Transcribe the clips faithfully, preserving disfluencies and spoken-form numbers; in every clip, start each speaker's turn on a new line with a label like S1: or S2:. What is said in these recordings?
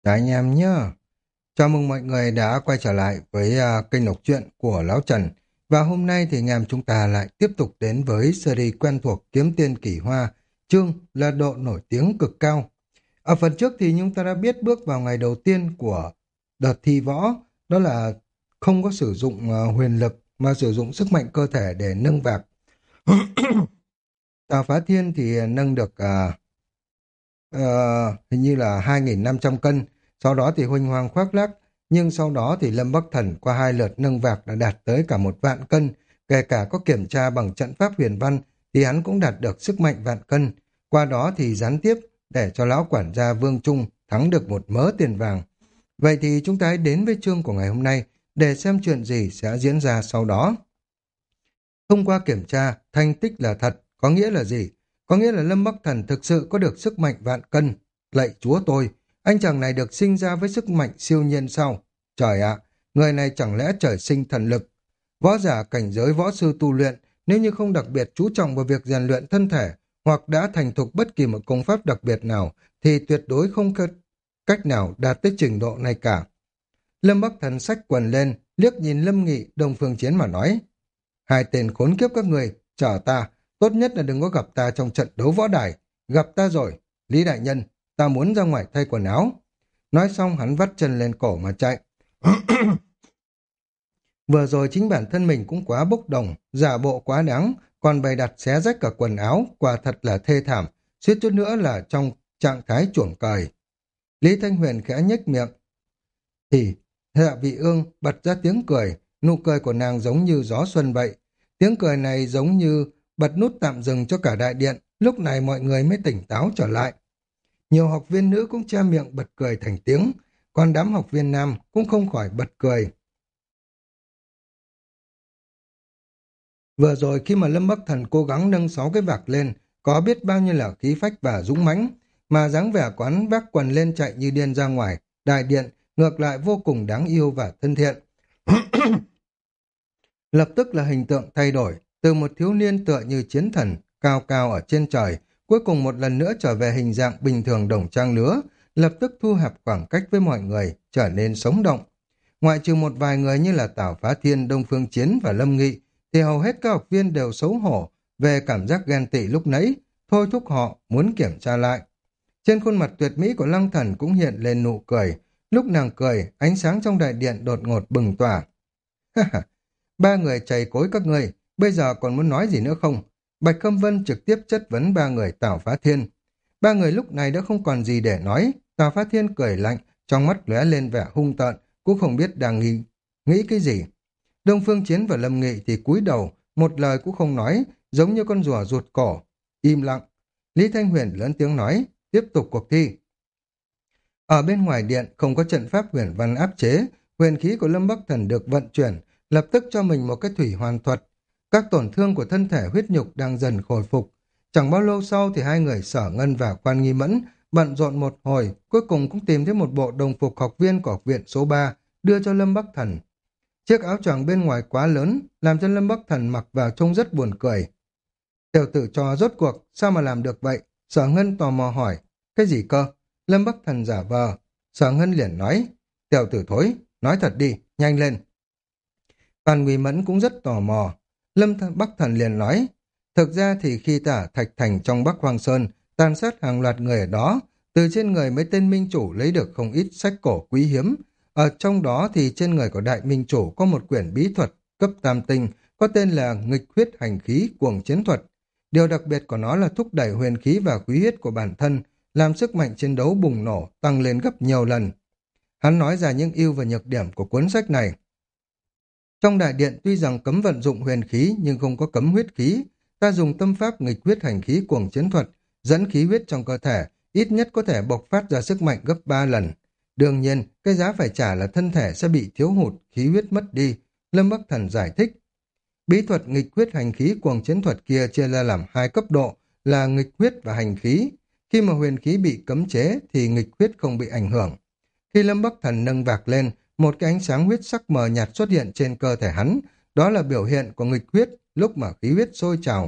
S1: Chào anh em nhé. Chào mừng mọi người đã quay trở lại với à, kênh đọc truyện của Lão Trần. Và hôm nay thì anh em chúng ta lại tiếp tục đến với series quen thuộc Kiếm Tiên Kỳ Hoa, chương là độ nổi tiếng cực cao. Ở phần trước thì chúng ta đã biết bước vào ngày đầu tiên của đợt thi võ, đó là không có sử dụng à, huyền lực mà sử dụng sức mạnh cơ thể để nâng vạc. Tào Phá Thiên thì nâng được à, Ờ, hình như là hai nghìn năm trăm cân, sau đó thì huênh hoang khoác lác, nhưng sau đó thì Lâm Bắc Thần qua hai lượt nâng vạc đã đạt tới cả một vạn cân, kể cả có kiểm tra bằng trận pháp huyền văn thì hắn cũng đạt được sức mạnh vạn cân, qua đó thì gián tiếp để cho lão quản gia Vương Trung thắng được một mớ tiền vàng. Vậy thì chúng ta hãy đến với chương của ngày hôm nay để xem chuyện gì sẽ diễn ra sau đó. Thông qua kiểm tra, thành tích là thật, có nghĩa là gì? Có nghĩa là Lâm Bắc Thần thực sự có được sức mạnh vạn cân. Lạy chúa tôi, anh chàng này được sinh ra với sức mạnh siêu nhiên sao? Trời ạ, người này chẳng lẽ trời sinh thần lực? Võ giả cảnh giới võ sư tu luyện, nếu như không đặc biệt chú trọng vào việc rèn luyện thân thể, hoặc đã thành thục bất kỳ một công pháp đặc biệt nào, thì tuyệt đối không có cách nào đạt tới trình độ này cả. Lâm Bắc Thần xách quần lên, liếc nhìn Lâm Nghị, Đông Phương Chiến mà nói. Hai tên khốn kiếp các người, chờ ta, tốt nhất là đừng có gặp ta trong trận đấu võ đài. Gặp ta rồi, Lý Đại Nhân, ta muốn ra ngoài thay quần áo. Nói xong hắn vắt chân lên cổ mà chạy. Vừa rồi chính bản thân mình cũng quá bốc đồng, giả bộ quá đáng, còn bày đặt xé rách cả quần áo, quả thật là thê thảm, suýt chút nữa là trong trạng thái chuổng cời. Lý Thanh Huyền khẽ nhếch miệng. Thì, Hạ Vị Ương bật ra tiếng cười, nụ cười của nàng giống như gió xuân vậy. Tiếng cười này giống như bật nút tạm dừng cho cả đại điện, lúc này mọi người mới tỉnh táo trở lại. Nhiều học viên nữ cũng che miệng bật cười thành tiếng, còn đám học viên nam cũng không khỏi bật cười. Vừa rồi khi mà Lâm Bắc Thần cố gắng nâng sáu cái vạc lên, có biết bao nhiêu là khí phách và dũng mãnh, mà dáng vẻ quán vác quần lên chạy như điên ra ngoài, đại điện ngược lại vô cùng đáng yêu và thân thiện. Lập tức là hình tượng thay đổi, từ một thiếu niên tựa như chiến thần, cao cao ở trên trời, cuối cùng một lần nữa trở về hình dạng bình thường đồng trang lứa, lập tức thu hẹp khoảng cách với mọi người, trở nên sống động. Ngoại trừ một vài người như là Tào Phá Thiên, Đông Phương Chiến và Lâm Nghị, thì hầu hết các học viên đều xấu hổ về cảm giác ghen tị lúc nãy, thôi thúc họ muốn kiểm tra lại. Trên khuôn mặt tuyệt mỹ của Lăng Thần cũng hiện lên nụ cười, lúc nàng cười, ánh sáng trong đại điện đột ngột bừng tỏa. Ba người chày cối các ngươi, bây giờ còn muốn nói gì nữa không? Bạch Khâm Vân trực tiếp chất vấn ba người Tào Phá Thiên. Ba người lúc này đã không còn gì để nói. Tào Phá Thiên cười lạnh, trong mắt lóe lên vẻ hung tợn, cũng không biết đang nghĩ, nghĩ cái gì. Đông Phương Chiến và Lâm Nghị thì cúi đầu, một lời cũng không nói, giống như con rùa rụt cổ. Im lặng. Lý Thanh Huyền lớn tiếng nói, tiếp tục cuộc thi. Ở bên ngoài điện không có trận pháp huyền văn áp chế, huyền khí của Lâm Bắc Thần được vận chuyển, lập tức cho mình một cái thủy hoàn thuật. Các tổn thương của thân thể huyết nhục đang dần khôi phục. Chẳng bao lâu sau thì hai người Sở Ngân và Quan Nghi Mẫn bận rộn một hồi, cuối cùng cũng tìm thấy một bộ đồng phục học viên của học viện số ba, đưa cho Lâm Bắc Thần. Chiếc áo choàng bên ngoài quá lớn, làm cho Lâm Bắc Thần mặc vào trông rất buồn cười. Tiểu tử cho rốt cuộc, sao mà làm được vậy? Sở Ngân tò mò hỏi, cái gì cơ? Lâm Bắc Thần giả vờ. Sở Ngân liền nói, tiểu tử thối, nói thật đi, nhanh lên. Phan Nguy Mẫn cũng rất tò mò. Lâm Th Bắc Thần liền nói, thực ra thì khi ta Thạch Thành trong Bắc Hoang Sơn, tàn sát hàng loạt người ở đó, từ trên người mấy tên minh chủ lấy được không ít sách cổ quý hiếm. Ở trong đó thì trên người của đại minh chủ có một quyển bí thuật cấp tam tinh, có tên là nghịch huyết hành khí cuồng chiến thuật. Điều đặc biệt của nó là thúc đẩy huyền khí và khí huyết của bản thân, làm sức mạnh chiến đấu bùng nổ, tăng lên gấp nhiều lần. Hắn nói ra những ưu và nhược điểm của cuốn sách này. Trong đại điện tuy rằng cấm vận dụng huyền khí nhưng không có cấm huyết khí. Ta dùng tâm pháp nghịch huyết hành khí cuồng chiến thuật, dẫn khí huyết trong cơ thể, ít nhất có thể bộc phát ra sức mạnh gấp ba lần. Đương nhiên, cái giá phải trả là thân thể sẽ bị thiếu hụt, khí huyết mất đi. Lâm Bắc Thần giải thích. Bí thuật nghịch huyết hành khí cuồng chiến thuật kia chia ra làm hai cấp độ là nghịch huyết và hành khí. Khi mà huyền khí bị cấm chế thì nghịch huyết không bị ảnh hưởng. Khi Lâm Bắc Thần nâng vạc lên, một cái ánh sáng huyết sắc mờ nhạt xuất hiện trên cơ thể hắn, đó là biểu hiện của nghịch huyết lúc mà khí huyết sôi trào.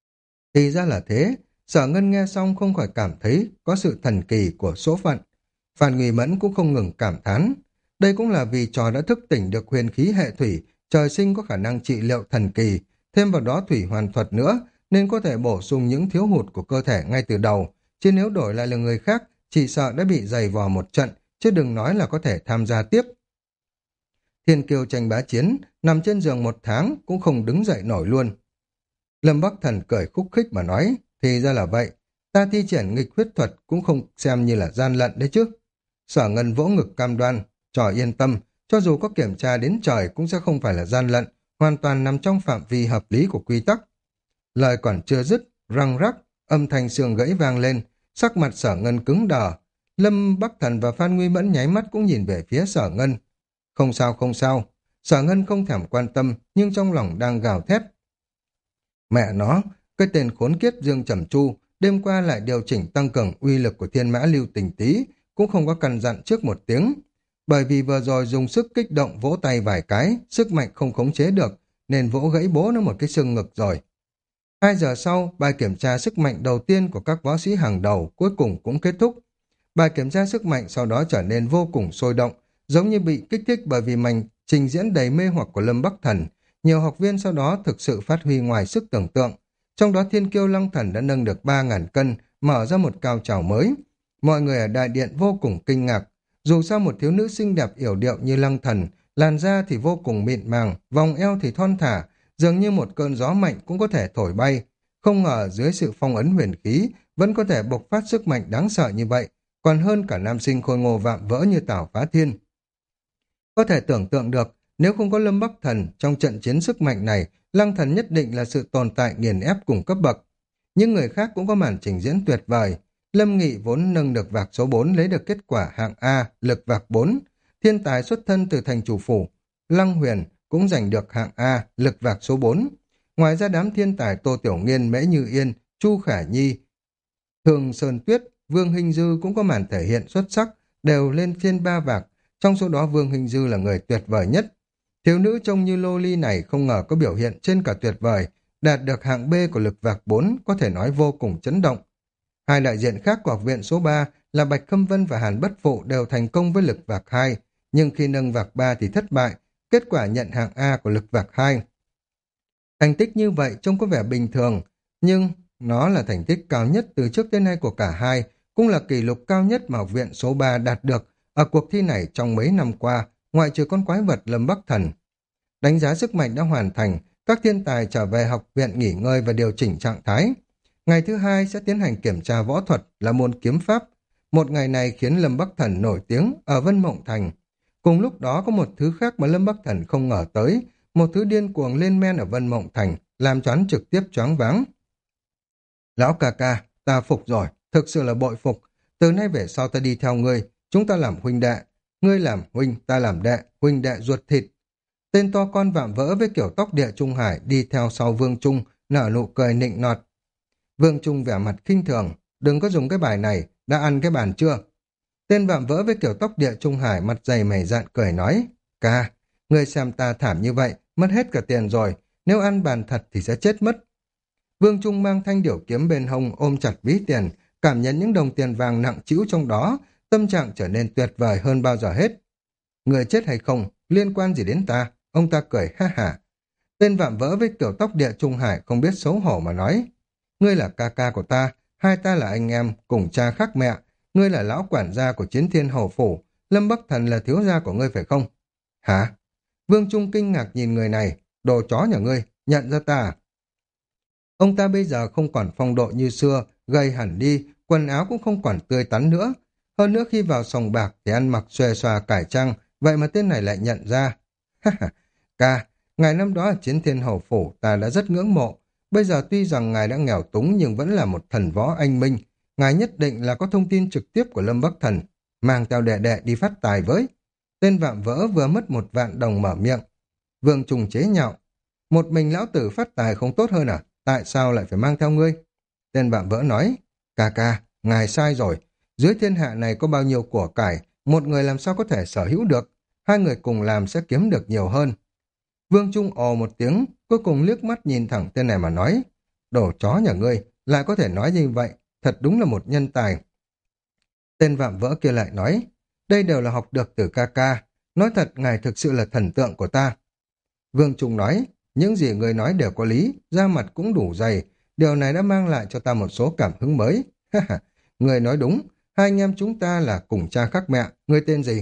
S1: Thì ra là thế, Sở Ngân nghe xong không khỏi cảm thấy có sự thần kỳ của số phận. Phan Nguy Mẫn cũng không ngừng cảm thán. Đây cũng là vì trò đã thức tỉnh được huyền khí hệ thủy, trời sinh có khả năng trị liệu thần kỳ, thêm vào đó thủy hoàn thuật nữa, nên có thể bổ sung những thiếu hụt của cơ thể ngay từ đầu, chứ nếu đổi lại là người khác, chỉ sợ đã bị dày vò một trận, chứ đừng nói là có thể tham gia tiếp. Thiên kiêu tranh bá chiến, nằm trên giường một tháng cũng không đứng dậy nổi luôn. Lâm Bắc Thần cười khúc khích mà nói, thì ra là vậy, ta thi triển nghịch huyết thuật cũng không xem như là gian lận đấy chứ. Sở Ngân vỗ ngực cam đoan, trò yên tâm, cho dù có kiểm tra đến trời cũng sẽ không phải là gian lận, hoàn toàn nằm trong phạm vi hợp lý của quy tắc. Lời còn chưa dứt, răng rắc, âm thanh xương gãy vang lên, sắc mặt Sở Ngân cứng đờ. Lâm Bắc Thần và Phan Nguy Mẫn nháy mắt cũng nhìn về phía Sở Ngân. Không sao không sao, Sở Ngân không thèm quan tâm nhưng trong lòng đang gào thét. Mẹ nó, cái tên khốn kiếp Dương Trầm Chu, đêm qua lại điều chỉnh tăng cường uy lực của Thiên Mã Lưu Tình Tý, cũng không có căn dặn trước một tiếng. Bởi vì vừa rồi dùng sức kích động vỗ tay vài cái, sức mạnh không khống chế được, nên vỗ gãy bố nó một cái xương ngực rồi. Hai giờ sau, bài kiểm tra sức mạnh đầu tiên của các võ sĩ hàng đầu cuối cùng cũng kết thúc. Bài kiểm tra sức mạnh sau đó trở nên vô cùng sôi động, giống như bị kích thích bởi vì màn trình diễn đầy mê hoặc của Lâm Bắc Thần. Nhiều học viên sau đó thực sự phát huy ngoài sức tưởng tượng. Trong đó Thiên Kiêu Long Thần đã nâng được ba ngàn cân, mở ra một cao trào mới. Mọi người ở đại điện vô cùng kinh ngạc. Dù sao một thiếu nữ xinh đẹp yểu điệu như Lăng Thần, làn da thì vô cùng mịn màng, vòng eo thì thon thả, dường như một cơn gió mạnh cũng có thể thổi bay. Không ngờ dưới sự phong ấn huyền khí vẫn có thể bộc phát sức mạnh đáng sợ như vậy, còn hơn cả nam sinh khôi ngô vạm vỡ như Tào Phá Thiên. Có thể tưởng tượng được, nếu không có Lâm Bắc Thần trong trận chiến sức mạnh này, Lăng Thần nhất định là sự tồn tại nghiền ép cùng cấp bậc. Những người khác cũng có màn trình diễn tuyệt vời. Lâm Nghị vốn nâng được vạc số bốn lấy được kết quả hạng A, lực vạc bốn. Thiên tài xuất thân từ thành chủ phủ, Lăng Huyền cũng giành được hạng A, lực vạc số bốn. Ngoài ra đám thiên tài Tô Tiểu Nghiên, Mễ Như Yên, Chu Khả Nhi, Thường Sơn Tuyết, Vương Hình Dư cũng có màn thể hiện xuất sắc, đều lên trên ba vạc. Trong số đó Vương Hình Dư là người tuyệt vời nhất. Thiếu nữ trông như lô ly này không ngờ có biểu hiện trên cả tuyệt vời, đạt được hạng B của lực vạc bốn, có thể nói vô cùng chấn động. Hai đại diện khác của học viện số ba là Bạch Khâm Vân và Hàn Bất Phụ đều thành công với lực vạc hai, nhưng khi nâng vạc ba thì thất bại, kết quả nhận hạng A của lực vạc hai. Thành tích như vậy trông có vẻ bình thường, nhưng nó là thành tích cao nhất từ trước đến nay của cả hai, cũng là kỷ lục cao nhất mà học viện số ba đạt được ở cuộc thi này trong mấy năm qua, ngoại trừ con quái vật Lâm Bắc Thần. Đánh giá sức mạnh đã hoàn thành, các thiên tài trở về học viện nghỉ ngơi và điều chỉnh trạng thái. Ngày thứ hai sẽ tiến hành kiểm tra võ thuật là môn kiếm pháp. Một ngày này khiến Lâm Bắc Thần nổi tiếng ở Vân Mộng Thành. Cùng lúc đó có một thứ khác mà Lâm Bắc Thần không ngờ tới, một thứ điên cuồng lên men ở Vân Mộng Thành, làm cho hắn trực tiếp choáng váng. Lão ca ca, ta phục rồi, thực sự là bội phục. Từ nay về sau ta đi theo ngươi, chúng ta làm huynh đệ. Ngươi làm huynh, ta làm đệ, huynh đệ ruột thịt. Tên to con vạm vỡ với kiểu tóc Địa Trung Hải đi theo sau Vương Trung, nở nụ cười nịnh nọt. Vương Trung vẻ mặt khinh thường, đừng có dùng cái bài này, đã ăn cái bàn chưa? Tên vạm vỡ với kiểu tóc Địa Trung Hải mặt dày mày dạn cười nói, ca, ngươi xem ta thảm như vậy, mất hết cả tiền rồi, nếu ăn bàn thật thì sẽ chết mất. Vương Trung mang thanh điểu kiếm bên hông ôm chặt ví tiền, cảm nhận những đồng tiền vàng nặng trĩu trong đó, tâm trạng trở nên tuyệt vời hơn bao giờ hết. Người chết hay không, liên quan gì đến ta? Ông ta cười ha hả. Tên vạm vỡ với kiểu tóc Địa Trung Hải không biết xấu hổ mà nói, ngươi là ca ca của ta, hai ta là anh em, cùng cha khác mẹ, ngươi là lão quản gia của Chiến Thiên Hầu Phủ, Lâm Bắc Thần là thiếu gia của ngươi phải không? Hả? Vương Trung kinh ngạc nhìn người này, đồ chó nhà ngươi, nhận ra ta à? Ông ta bây giờ không còn phong độ như xưa, gầy hẳn đi, quần áo cũng không còn tươi tắn nữa. Hơn nữa khi vào sòng bạc thì ăn mặc xòe xòa cải trang, vậy mà tên này lại nhận ra. Ca, ngày năm đó ở Chiến Thiên Hầu Phủ ta đã rất ngưỡng mộ. Bây giờ tuy rằng ngài đã nghèo túng nhưng vẫn là một thần võ anh minh. Ngài nhất định là có thông tin trực tiếp của Lâm Bắc Thần, mang theo đệ đệ đi phát tài với. Tên vạm vỡ vừa mất một vạn đồng mở miệng. Vương Trùng chế nhạo. Một mình lão tử phát tài không tốt hơn à? Tại sao lại phải mang theo ngươi? Tên vạm vỡ nói, ca ca, ngài sai rồi. Dưới thiên hạ này có bao nhiêu của cải, một người làm sao có thể sở hữu được. Hai người cùng làm sẽ kiếm được nhiều hơn. Vương Trung ồ một tiếng, cuối cùng liếc mắt nhìn thẳng tên này mà nói, đồ chó nhà ngươi, lại có thể nói như vậy, thật đúng là một nhân tài. Tên vạm vỡ kia lại nói, đây đều là học được từ ca ca. Nói thật, ngài thực sự là thần tượng của ta. Vương Trung nói, những gì người nói đều có lý, da mặt cũng đủ dày. Điều này đã mang lại cho ta một số cảm hứng mới. Người nói đúng, hai anh em chúng ta là cùng cha khác mẹ. Người tên gì?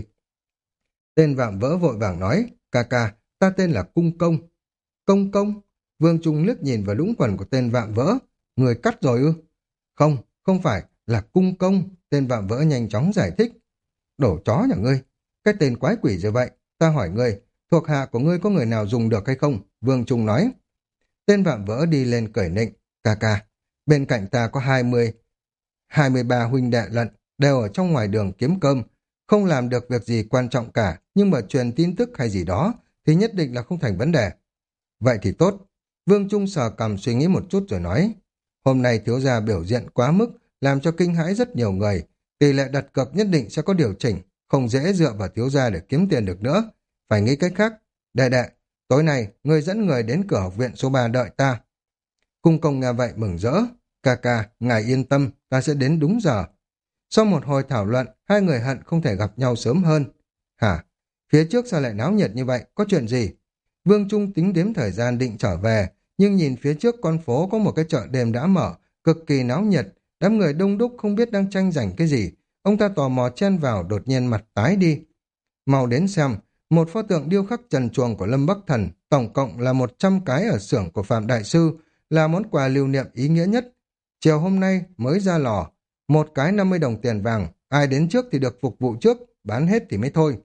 S1: Tên Vạm Vỡ vội vàng nói, ca ca, ta tên là Cung Công. Công Công? Vương Trung liếc nhìn vào lũng quần của tên Vạm Vỡ. Người cắt rồi ư? Không, không phải, là Cung Công. Tên Vạm Vỡ nhanh chóng giải thích. Đổ chó nhà ngươi, cái tên quái quỷ như vậy. Ta hỏi ngươi, thuộc hạ của ngươi có người nào dùng được hay không? Vương Trung nói. Tên Vạm Vỡ đi lên cởi nịnh. Ca ca, bên cạnh ta có hai mươi, hai mươi ba huynh đệ lận, đều ở trong ngoài đường kiếm cơm. Không làm được việc gì quan trọng cả, nhưng mà truyền tin tức hay gì đó, thì nhất định là không thành vấn đề. Vậy thì tốt. Vương Trung sờ cằm suy nghĩ một chút rồi nói. Hôm nay thiếu gia biểu diễn quá mức, làm cho kinh hãi rất nhiều người. Tỷ lệ đặt cược nhất định sẽ có điều chỉnh, không dễ dựa vào thiếu gia để kiếm tiền được nữa. Phải nghĩ cách khác. Đệ đệ, tối nay, người dẫn người đến cửa học viện số ba đợi ta. Cung Công nghe vậy mừng rỡ. Ca ca, ngài yên tâm, ta sẽ đến đúng giờ. Sau một hồi thảo luận, hai người hận không thể gặp nhau sớm hơn. Hả? Phía trước sao lại náo nhiệt như vậy? Có chuyện gì? Vương Trung tính đếm thời gian định trở về, nhưng nhìn phía trước con phố có một cái chợ đêm đã mở, cực kỳ náo nhiệt, đám người đông đúc không biết đang tranh giành cái gì. Ông ta tò mò chen vào, đột nhiên mặt tái đi. Mau đến xem, một pho tượng điêu khắc trần truồng của Lâm Bắc Thần, tổng cộng là một trăm cái ở xưởng của Phạm Đại Sư, là món quà lưu niệm ý nghĩa nhất. Chiều hôm nay mới ra lò, một cái năm mươi đồng tiền vàng, ai đến trước thì được phục vụ trước, bán hết thì mới thôi.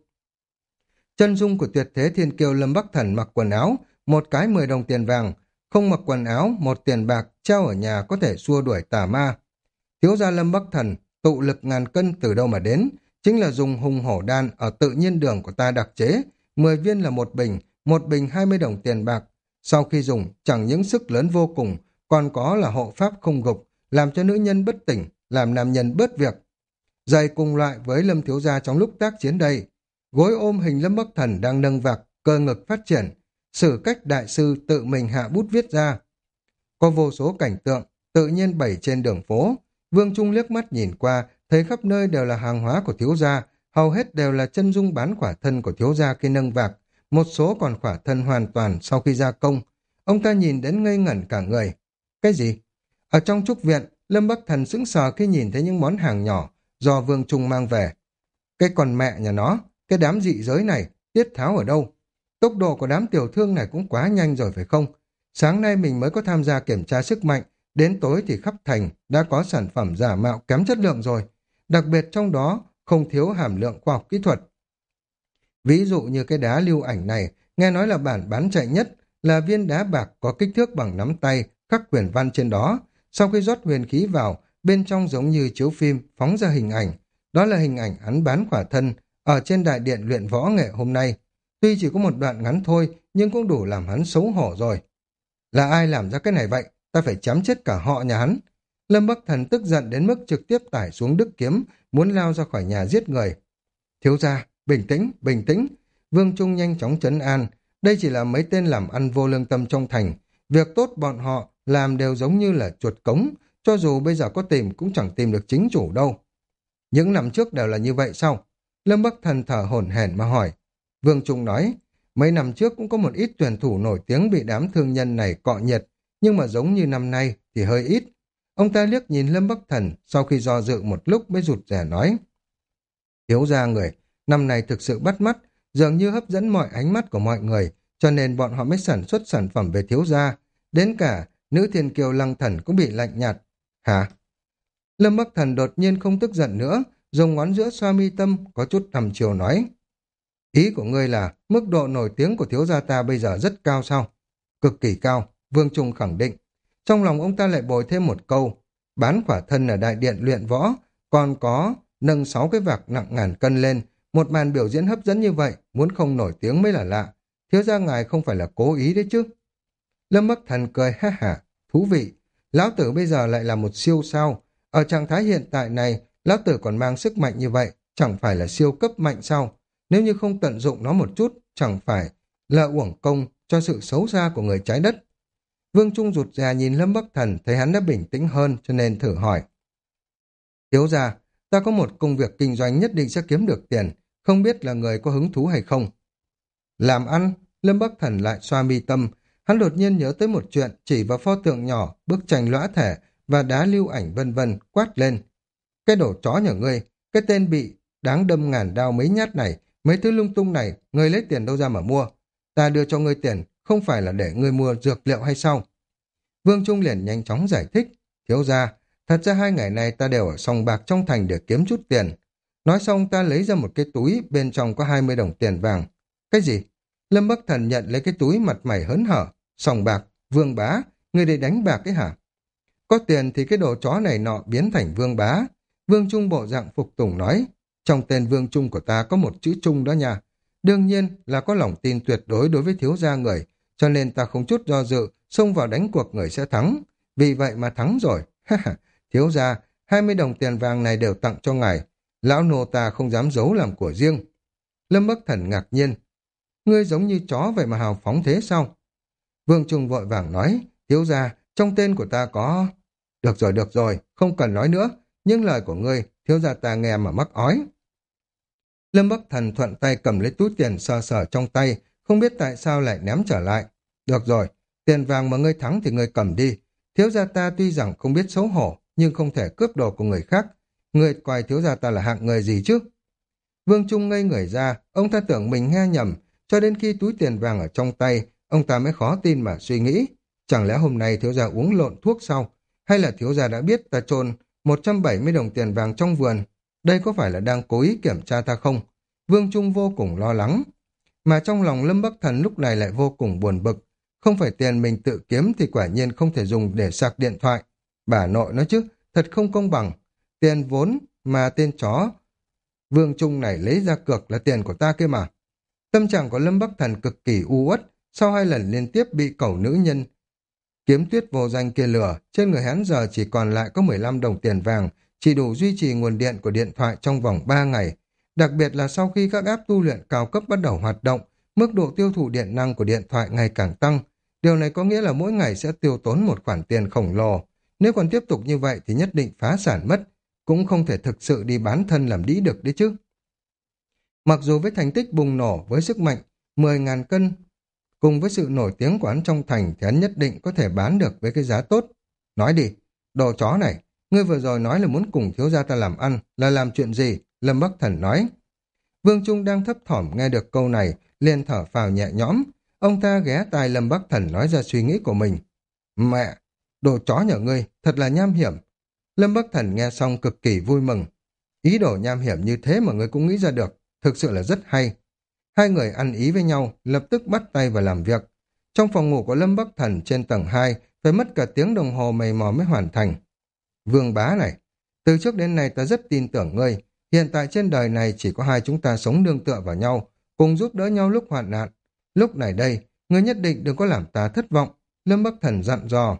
S1: Chân dung của tuyệt thế thiên kiêu Lâm Bắc Thần mặc quần áo, một cái mười đồng tiền vàng, không mặc quần áo, một tiền bạc, treo ở nhà có thể xua đuổi tà ma. Thiếu gia Lâm Bắc Thần, tụ lực ngàn cân từ đâu mà đến, chính là dùng hùng hổ đan ở tự nhiên đường của ta đặc chế, mười viên là một bình, một bình hai mươi đồng tiền bạc. Sau khi dùng, chẳng những sức lớn vô cùng, còn có là hộ pháp không gục, làm cho nữ nhân bất tỉnh, làm nam nhân bớt việc. Giày cùng loại với Lâm thiếu gia trong lúc tác chiến đây. Gối ôm hình Lâm Bắc Thần đang nâng vạc, cơ ngực phát triển, sử cách đại sư tự mình hạ bút viết ra. Có vô số cảnh tượng, tự nhiên bày trên đường phố. Vương Trung liếc mắt nhìn qua, thấy khắp nơi đều là hàng hóa của thiếu gia, hầu hết đều là chân dung bán khỏa thân của thiếu gia khi nâng vạc, một số còn khỏa thân hoàn toàn sau khi gia công. Ông ta nhìn đến ngây ngẩn cả người. Cái gì? Ở trong trúc viện, Lâm Bắc Thần sững sờ khi nhìn thấy những món hàng nhỏ do Vương Trung mang về. Cái con mẹ nhà nó, cái đám dị giới này, tiết tháo ở đâu? Tốc độ của đám tiểu thương này cũng quá nhanh rồi phải không? Sáng nay mình mới có tham gia kiểm tra sức mạnh, đến tối thì khắp thành đã có sản phẩm giả mạo kém chất lượng rồi. Đặc biệt trong đó không thiếu hàm lượng khoa học kỹ thuật. Ví dụ như cái đá lưu ảnh này, nghe nói là bản bán chạy nhất, là viên đá bạc có kích thước bằng nắm tay, khắc huyền văn trên đó. Sau khi rót huyền khí vào, bên trong giống như chiếu phim, phóng ra hình ảnh. Đó là hình ảnh hắn bán khỏa thân ở trên đại điện luyện võ nghệ hôm nay. Tuy chỉ có một đoạn ngắn thôi, nhưng cũng đủ làm hắn xấu hổ rồi. Là ai làm ra cái này vậy? Ta phải chém chết cả họ nhà hắn. Lâm Bắc Thần tức giận đến mức trực tiếp tải xuống đức kiếm, muốn lao ra khỏi nhà giết người. Thiếu gia, bình tĩnh, bình tĩnh. Vương Trung nhanh chóng trấn an. Đây chỉ là mấy tên làm ăn vô lương tâm trong thành. Việc tốt bọn họ làm đều giống như là chuột cống. Cho dù bây giờ có tìm cũng chẳng tìm được chính chủ đâu. Những năm trước đều là như vậy sao? Lâm Bắc Thần thở hổn hển mà hỏi. Vương Trung nói, mấy năm trước cũng có một ít tuyển thủ nổi tiếng bị đám thương nhân này cọ nhiệt, nhưng mà giống như năm nay thì hơi ít. Ông ta liếc nhìn Lâm Bắc Thần, sau khi do dự một lúc mới rụt rè nói. Thiếu gia người, năm nay thực sự bắt mắt, dường như hấp dẫn mọi ánh mắt của mọi người, cho nên bọn họ mới sản xuất sản phẩm về thiếu gia. Đến cả nữ thiên kiều Lăng Thần cũng bị lạnh nhạt. Hả? Lâm Bắc Thần đột nhiên không tức giận nữa, dùng ngón giữa xoa mi tâm, có chút thầm chiều nói. Ý của ngươi là mức độ nổi tiếng của thiếu gia ta bây giờ rất cao sao? Cực kỳ cao, Vương Trung khẳng định. Trong lòng ông ta lại bồi thêm một câu, bán khỏa thân ở đại điện luyện võ, còn có nâng sáu cái vạc nặng ngàn cân lên, một màn biểu diễn hấp dẫn như vậy, muốn không nổi tiếng mới là lạ. Thiếu gia ngài không phải là cố ý đấy chứ? Lâm Bắc Thần cười ha hả, thú vị. Lão tử bây giờ lại là một siêu sao. Ở trạng thái hiện tại này, lão tử còn mang sức mạnh như vậy, chẳng phải là siêu cấp mạnh sao? Nếu như không tận dụng nó một chút, chẳng phải là uổng công cho sự xấu xa của người trái đất. Vương Trung rụt rè nhìn Lâm Bắc Thần, thấy hắn đã bình tĩnh hơn cho nên thử hỏi. Thiếu gia, Ta có một công việc kinh doanh nhất định sẽ kiếm được tiền, không biết là người có hứng thú hay không. Làm ăn, Lâm Bắc Thần lại xoa mi tâm, hắn đột nhiên nhớ tới một chuyện, chỉ vào pho tượng nhỏ, bức tranh lõa thể và đá lưu ảnh vân vân quát lên. Cái đồ chó nhà ngươi, cái tên bị đáng đâm ngàn đao mấy nhát này, mấy thứ lung tung này, ngươi lấy tiền đâu ra mà mua? Ta đưa cho ngươi tiền, không phải là để ngươi mua dược liệu hay sao? Vương Trung liền nhanh chóng giải thích. Thiếu gia, thật ra hai ngày này ta đều ở sòng bạc trong thành để kiếm chút tiền. Nói xong ta lấy ra một cái túi, bên trong có hai mươi đồng tiền vàng. Cái gì? Lâm Bắc Thần nhận lấy cái túi, mặt mày hớn hở. Sòng bạc, Vương Bá, ngươi đi đánh bạc ấy hả? Có tiền thì cái đồ chó này nọ biến thành Vương Bá. Vương Trung bộ dạng phục tùng nói. Trong tên Vương Trung của ta có một chữ Trung đó nha. Đương nhiên là có lòng tin tuyệt đối đối với thiếu gia người, cho nên ta không chút do dự, xông vào đánh cuộc người sẽ thắng. Vì vậy mà thắng rồi. Thiếu gia, hai mươi đồng tiền vàng này đều tặng cho ngài. Lão nô ta không dám giấu làm của riêng. Lâm Bắc Thần ngạc nhiên. Ngươi giống như chó vậy mà hào phóng thế sao? Vương Trung vội vàng nói, thiếu gia, trong tên của ta có... Được rồi, được rồi, không cần nói nữa. Nhưng lời của ngươi, thiếu gia ta nghe mà mắc ói. Lâm Bắc Thần thuận tay cầm lấy túi tiền sờ sờ trong tay, không biết tại sao lại ném trở lại. Được rồi, tiền vàng mà ngươi thắng thì ngươi cầm đi. Thiếu gia ta tuy rằng không biết xấu hổ, nhưng không thể cướp đồ của người khác. Ngươi coi thiếu gia ta là hạng người gì chứ? Vương Trung ngây người ra, ông ta tưởng mình nghe nhầm, cho đến khi túi tiền vàng ở trong tay, ông ta mới khó tin mà suy nghĩ. Chẳng lẽ hôm nay thiếu gia uống lộn thuốc sau? Hay là thiếu gia đã biết ta chôn một trăm bảy mươi đồng tiền vàng trong vườn? Đây có phải là đang cố ý kiểm tra ta không? Vương Trung vô cùng lo lắng. Mà trong lòng Lâm Bắc Thần lúc này lại vô cùng buồn bực. Không phải tiền mình tự kiếm thì quả nhiên không thể dùng để sạc điện thoại. Bà nội nói chứ, thật không công bằng. Tiền vốn mà tên chó Vương Trung này lấy ra cược là tiền của ta kia mà. Tâm trạng của Lâm Bắc Thần cực kỳ u uất, sau hai lần liên tiếp bị cẩu nữ nhân kiếm tuyết vô danh kia lừa, trên người hắn giờ chỉ còn lại có mười lăm đồng tiền vàng, chỉ đủ duy trì nguồn điện của điện thoại trong vòng ba ngày. Đặc biệt là sau khi các app tu luyện cao cấp bắt đầu hoạt động, mức độ tiêu thụ điện năng của điện thoại ngày càng tăng. Điều này có nghĩa là mỗi ngày sẽ tiêu tốn một khoản tiền khổng lồ. Nếu còn tiếp tục như vậy thì nhất định phá sản mất, cũng không thể thực sự đi bán thân làm đĩ được đấy chứ. Mặc dù với thành tích bùng nổ với sức mạnh mười nghìn cân, cùng với sự nổi tiếng của hắn trong thành thì hắn nhất định có thể bán được với cái giá tốt. Nói đi, đồ chó này, ngươi vừa rồi nói là muốn cùng thiếu gia ta làm ăn, là làm chuyện gì? Lâm Bắc Thần nói. Vương Trung đang thấp thỏm nghe được câu này, liền thở phào nhẹ nhõm. Ông ta ghé tai Lâm Bắc Thần nói ra suy nghĩ của mình. Mẹ, đồ chó nhà ngươi, thật là nham hiểm. Lâm Bắc Thần nghe xong cực kỳ vui mừng. Ý đồ nham hiểm như thế mà ngươi cũng nghĩ ra được, thực sự là rất hay. Hai người ăn ý với nhau, lập tức bắt tay vào làm việc. Trong phòng ngủ của Lâm Bắc Thần trên tầng hai, phải mất cả tiếng đồng hồ mày mò mới hoàn thành. Vương Bá này, từ trước đến nay ta rất tin tưởng ngươi. Hiện tại trên đời này chỉ có hai chúng ta sống nương tựa vào nhau, cùng giúp đỡ nhau lúc hoạn nạn. Lúc này đây, ngươi nhất định đừng có làm ta thất vọng. Lâm Bắc Thần dặn dò.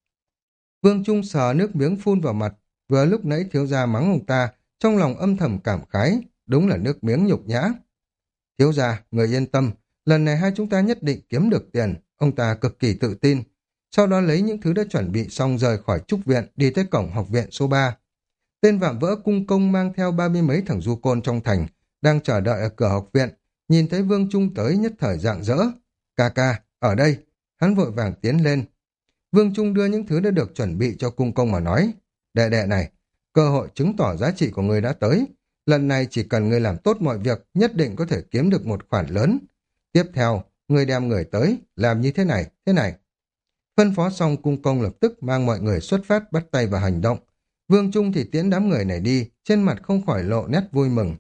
S1: Vương Trung sờ nước miếng phun vào mặt, vừa lúc nãy thiếu gia mắng ông ta, trong lòng âm thầm cảm khái, đúng là nước miếng nhục nhã. Thiếu gia, người yên tâm, lần này hai chúng ta nhất định kiếm được tiền, ông ta cực kỳ tự tin. Sau đó lấy những thứ đã chuẩn bị xong rời khỏi trúc viện, đi tới cổng học viện số ba. Tên vạm vỡ cung công mang theo ba mươi mấy thằng du côn trong thành, đang chờ đợi ở cửa học viện, nhìn thấy Vương Trung tới nhất thời rạng rỡ. Ca ca, ở đây, hắn vội vàng tiến lên. Vương Trung đưa những thứ đã được chuẩn bị cho cung công mà nói, đệ đệ này, cơ hội chứng tỏ giá trị của người đã tới. Lần này chỉ cần người làm tốt mọi việc, nhất định có thể kiếm được một khoản lớn. Tiếp theo, người đem người tới, làm như thế này, thế này. Phân phó xong cung công lập tức mang mọi người xuất phát bắt tay vào hành động. Vương Trung thì tiễn đám người này đi, trên mặt không khỏi lộ nét vui mừng.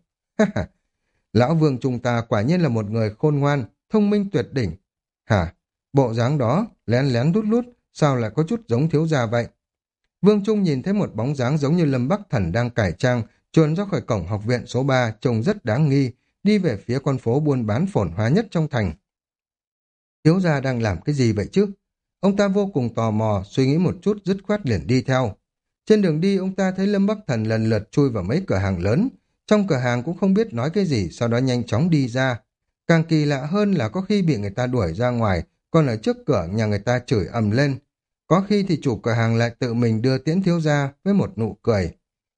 S1: Lão Vương Trung ta quả nhiên là một người khôn ngoan, thông minh tuyệt đỉnh. Hả? Bộ dáng đó, lén lén lút lút, sao lại có chút giống thiếu gia vậy? Vương Trung nhìn thấy một bóng dáng giống như Lâm Bắc Thần đang cải trang, chuồn ra khỏi cổng học viện số ba, trông rất đáng nghi, đi về phía con phố buôn bán phồn hóa nhất trong thành. Thiếu gia đang làm cái gì vậy chứ? Ông ta vô cùng tò mò, suy nghĩ một chút dứt khoát liền đi theo. Trên đường đi ông ta thấy Lâm Bắc Thần lần lượt chui vào mấy cửa hàng lớn, trong cửa hàng cũng không biết nói cái gì, sau đó nhanh chóng đi ra. Càng kỳ lạ hơn là có khi bị người ta đuổi ra ngoài, còn ở trước cửa nhà người ta chửi ầm lên. Có khi thì chủ cửa hàng lại tự mình đưa tiễn thiếu gia với một nụ cười.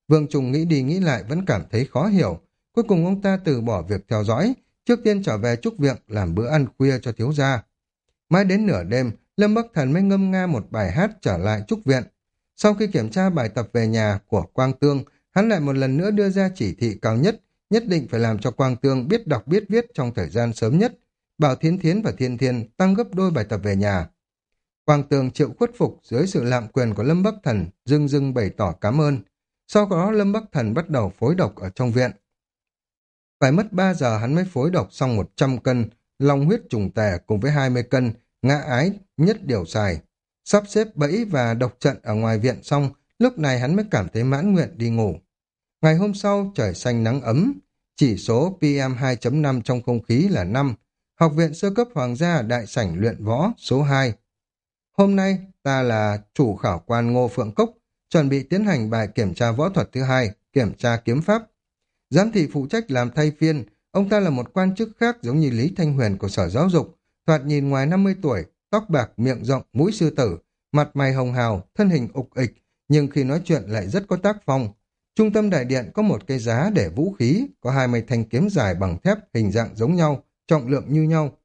S1: Vương Trùng nghĩ đi nghĩ lại vẫn cảm thấy khó hiểu. Cuối cùng ông ta từ bỏ việc theo dõi, trước tiên trở về trúc viện làm bữa ăn khuya cho thiếu gia. Mãi đến nửa đêm, Lâm Bắc Thần mới ngâm nga một bài hát trở lại trúc viện. Sau khi kiểm tra bài tập về nhà của Quang Tương, hắn lại một lần nữa đưa ra chỉ thị cao nhất, nhất định phải làm cho Quang Tương biết đọc biết viết trong thời gian sớm nhất, bảo Thiến Thiến và Thiên Thiên tăng gấp đôi bài tập về nhà. Quang Tương chịu khuất phục dưới sự lạm quyền của Lâm Bắc Thần, dưng dưng bày tỏ cảm ơn. Sau đó Lâm Bắc Thần bắt đầu phối độc ở trong viện. Phải mất ba giờ hắn mới phối độc xong một trăm cân long huyết trùng tề cùng với hai mươi cân ngã ái nhất điều xài. Sắp xếp bẫy và độc trận ở ngoài viện xong, lúc này hắn mới cảm thấy mãn nguyện đi ngủ. Ngày hôm sau, trời xanh nắng ấm, chỉ số pê em hai chấm năm trong không khí là năm. Học viện sơ cấp hoàng gia đại sảnh luyện võ số hai. Hôm nay, ta là chủ khảo quan Ngô Phượng Cốc, chuẩn bị tiến hành bài kiểm tra võ thuật thứ hai, kiểm tra kiếm pháp. Giám thị phụ trách làm thay phiên, ông ta là một quan chức khác giống như Lý Thanh Huyền của Sở Giáo dục, thoạt nhìn ngoài năm mươi tuổi, tóc bạc, miệng rộng, mũi sư tử, mặt mày hồng hào, thân hình ục ịch, nhưng khi nói chuyện lại rất có tác phong. Trung tâm đại điện có một cây giá để vũ khí, có hai mươi thanh kiếm dài bằng thép hình dạng giống nhau, trọng lượng như nhau.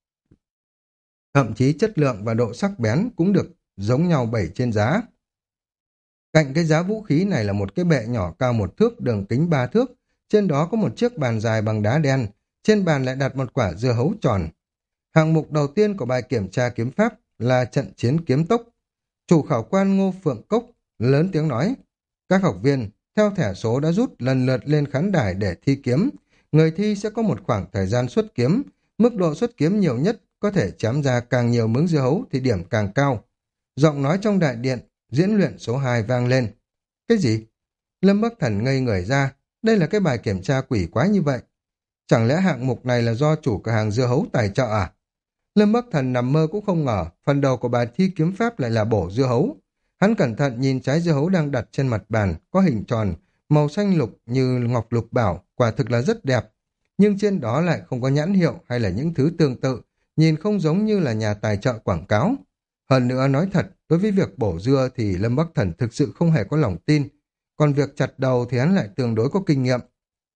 S1: Thậm chí chất lượng và độ sắc bén cũng được giống nhau bày trên giá. Cạnh cái giá vũ khí này là một cái bệ nhỏ cao một thước, đường kính ba thước, trên đó có một chiếc bàn dài bằng đá đen, trên bàn lại đặt một quả dưa hấu tròn. Hạng mục đầu tiên của bài kiểm tra kiếm pháp là trận chiến kiếm tốc. Chủ khảo quan Ngô Phượng Cốc lớn tiếng nói, các học viên theo thẻ số đã rút lần lượt lên khán đài để thi kiếm. Người thi sẽ có một khoảng thời gian xuất kiếm, mức độ xuất kiếm nhiều nhất có thể chém ra càng nhiều miếng dưa hấu thì điểm càng cao. Giọng nói trong đại điện, diễn luyện số hai vang lên. Cái gì? Lâm Bắc Thần ngây người ra, đây là cái bài kiểm tra quỷ quái như vậy. Chẳng lẽ hạng mục này là do chủ cửa hàng dưa hấu tài trợ à? Lâm Bắc Thần nằm mơ cũng không ngờ, phần đầu của bài thi kiếm pháp lại là bổ dưa hấu. Hắn cẩn thận nhìn trái dưa hấu đang đặt trên mặt bàn, có hình tròn, màu xanh lục như ngọc lục bảo, quả thực là rất đẹp. Nhưng trên đó lại không có nhãn hiệu hay là những thứ tương tự, nhìn không giống như là nhà tài trợ quảng cáo. Hơn nữa nói thật, đối với việc bổ dưa thì Lâm Bắc Thần thực sự không hề có lòng tin, còn việc chặt đầu thì hắn lại tương đối có kinh nghiệm.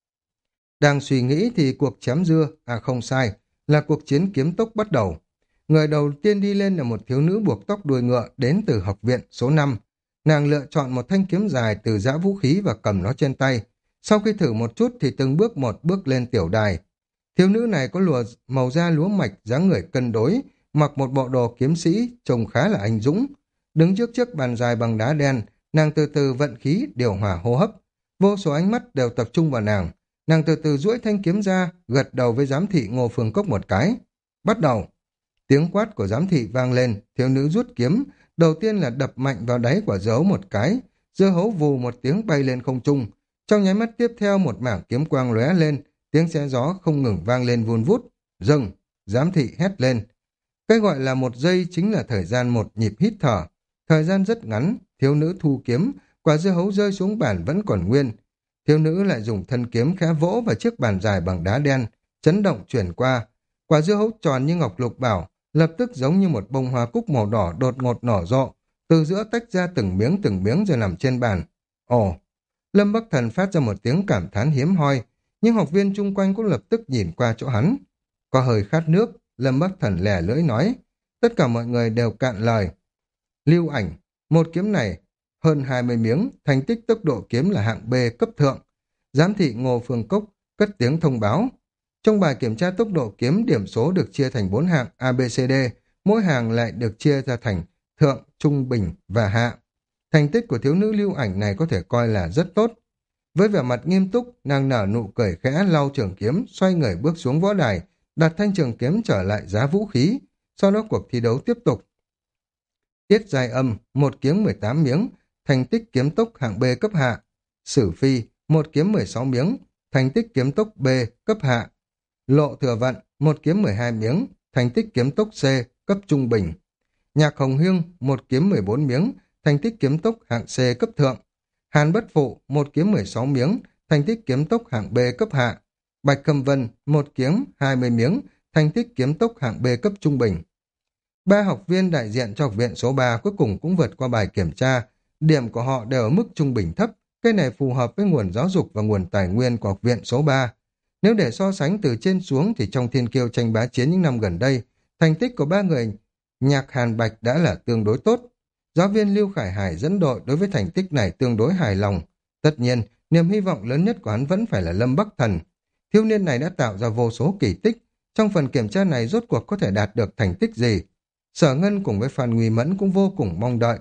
S1: Đang suy nghĩ thì cuộc chém dưa, à không sai, là cuộc chiến kiếm tốc bắt đầu. Người đầu tiên đi lên là một thiếu nữ buộc tóc đuôi ngựa đến từ học viện số năm. Nàng lựa chọn một thanh kiếm dài từ giã vũ khí và cầm nó trên tay. Sau khi thử một chút thì từng bước một bước lên tiểu đài. Thiếu nữ này có lùa màu da lúa mạch, dáng người cân đối, mặc một bộ đồ kiếm sĩ, trông khá là anh dũng. Đứng trước chiếc bàn dài bằng đá đen, nàng từ từ vận khí, điều hòa hô hấp. Vô số ánh mắt đều tập trung vào nàng. Nàng từ từ duỗi thanh kiếm ra, gật đầu với giám thị Ngô Phương Cốc một cái. Bắt đầu. Tiếng quát của giám thị vang lên, thiếu nữ rút kiếm, đầu tiên là đập mạnh vào đáy quả dưa hấu một cái, dưa hấu vù một tiếng bay lên không trung. Trong nháy mắt tiếp theo một mảng kiếm quang lóe lên, tiếng xé gió không ngừng vang lên vun vút. Dừng! Giám thị hét lên. Cái gọi là một giây chính là thời gian một nhịp hít thở. Thời gian rất ngắn, thiếu nữ thu kiếm, quả dưa hấu rơi xuống bàn vẫn còn nguyên. Thiếu nữ lại dùng thân kiếm khẽ vỗ vào chiếc bàn dài bằng đá đen, chấn động chuyển qua. Quả dưa hấu tròn như ngọc lục bảo, lập tức giống như một bông hoa cúc màu đỏ đột ngột nở rộ, từ giữa tách ra từng miếng từng miếng rồi nằm trên bàn. Ồ! Lâm Bắc Thần phát ra một tiếng cảm thán hiếm hoi, nhưng học viên chung quanh cũng lập tức nhìn qua chỗ hắn. Có hơi khát nước, Lâm Bắc Thần lẻ lưỡi nói. Tất cả mọi người đều cạn lời. Lưu Ảnh, một kiếm này, hơn hai mươi miếng, thành tích tốc độ kiếm là hạng B cấp thượng. Giám thị Ngô Phương Cốc cất tiếng thông báo. Trong bài kiểm tra tốc độ kiếm, điểm số được chia thành bốn hạng A B C D, mỗi hàng lại được chia ra thành thượng, trung, bình và hạ. Thành tích của thiếu nữ Lưu Ảnh này có thể coi là rất tốt. Với vẻ mặt nghiêm túc, nàng nở nụ cười khẽ lau trường kiếm, xoay người bước xuống võ đài, đặt thanh trường kiếm trở lại giá vũ khí. Sau đó cuộc thi đấu tiếp tục. Tiết Giai Âm, một kiếm mười tám miếng, thành tích kiếm tốc hạng B cấp hạ. Sử Phi, một kiếm mười sáu miếng, thành tích kiếm tốc B cấp hạ. Lộ Thừa Vận, một kiếm mười hai miếng, thành tích kiếm tốc C cấp trung bình. Nhạc Hồng Hương, một kiếm mười bốn miếng, thành tích kiếm tốc hạng C cấp thượng. Hàn Bất Phụ, một kiếm mười sáu miếng, thành tích kiếm tốc hạng B cấp hạ. Bạch Cầm Vân, một kiếm hai mươi miếng, thành tích kiếm tốc hạng B cấp trung bình. Ba học viên đại diện cho học viện số ba cuối cùng cũng vượt qua bài kiểm tra, điểm của họ đều ở mức trung bình thấp, cái này phù hợp với nguồn giáo dục và nguồn tài nguyên của học viện số ba. Nếu để so sánh từ trên xuống thì trong thiên kiêu tranh bá chiến những năm gần đây, thành tích của ba người Nhạc Hàn Bạch đã là tương đối tốt. Giáo viên Lưu Khải Hải dẫn đội đối với thành tích này tương đối hài lòng. Tất nhiên, niềm hy vọng lớn nhất của hắn vẫn phải là Lâm Bắc Thần. Thiếu niên này đã tạo ra vô số kỳ tích. Trong phần kiểm tra này rốt cuộc có thể đạt được thành tích gì? Sở Ngân cùng với Phan Nguy Mẫn cũng vô cùng mong đợi.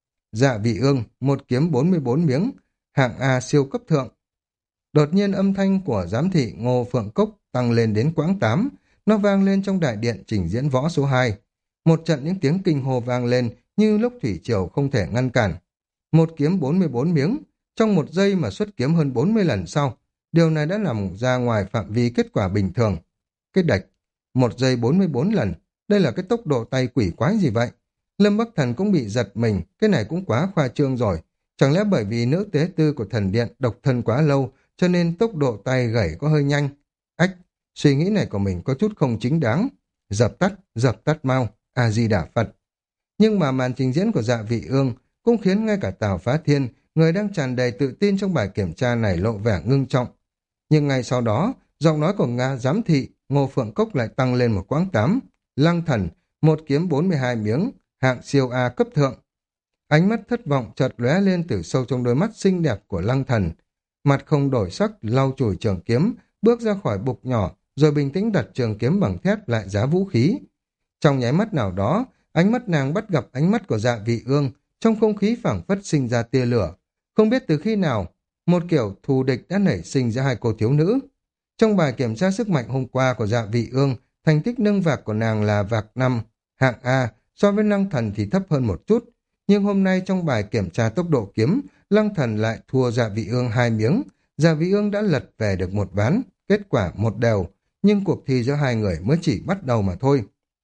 S1: Dạ Vị Ương, một kiếm bốn mươi bốn miếng, hạng A siêu cấp thượng. Đột nhiên âm thanh của giám thị Ngô Phượng Cốc tăng lên đến quãng tám, nó vang lên trong đại điện trình diễn võ số hai. Một trận những tiếng kinh hô vang lên như lúc thủy triều không thể ngăn cản. Một kiếm bốn mươi bốn miếng, trong một giây mà xuất kiếm hơn bốn mươi lần sau, điều này đã nằm ra ngoài phạm vi kết quả bình thường. Cái đạch, một giây bốn mươi bốn lần, đây là cái tốc độ tay quỷ quái gì vậy? Lâm Bắc Thần cũng bị giật mình, cái này cũng quá khoa trương rồi. Chẳng lẽ bởi vì nữ tế tư của thần điện độc thân quá lâu, cho nên tốc độ tay gảy có hơi nhanh? Ách, suy nghĩ này của mình có chút không chính đáng. Dập tắt, dập tắt mau, A-di-đà Phật. Nhưng mà màn trình diễn của Dạ Vị Ương cũng khiến ngay cả Tào Phá Thiên, người đang tràn đầy tự tin trong bài kiểm tra này lộ vẻ ngưng trọng. Nhưng ngay sau đó, giọng nói của Nga giám thị Ngô Phượng Cốc lại tăng lên một quãng tám. Lăng Thần, một kiếm bốn mươi hai miếng, hạng siêu A cấp thượng. Ánh mắt thất vọng chợt lóe lên từ sâu trong đôi mắt xinh đẹp của Lăng Thần. Mặt không đổi sắc, lau chùi trường kiếm, bước ra khỏi bục nhỏ, rồi bình tĩnh đặt trường kiếm bằng thép lại giá vũ khí. Trong nháy mắt nào đó, ánh mắt nàng bắt gặp ánh mắt của Dạ Vị Ương, trong không khí phảng phất sinh ra tia lửa. Không biết từ khi nào, một kiểu thù địch đã nảy sinh giữa hai cô thiếu nữ. Trong bài kiểm tra sức mạnh hôm qua của Dạ Vị Ương, thành tích nâng vạc của nàng là vạc năm, hạng A, so với Lăng Thần thì thấp hơn một chút. Nhưng hôm nay trong bài kiểm tra tốc độ kiếm, Lăng Thần lại thua Dạ Vị Ương hai miếng. Dạ Vị Ương đã lật về được một ván, kết quả một đều, nhưng cuộc thi giữa hai người mới chỉ bắt đầu mà thôi.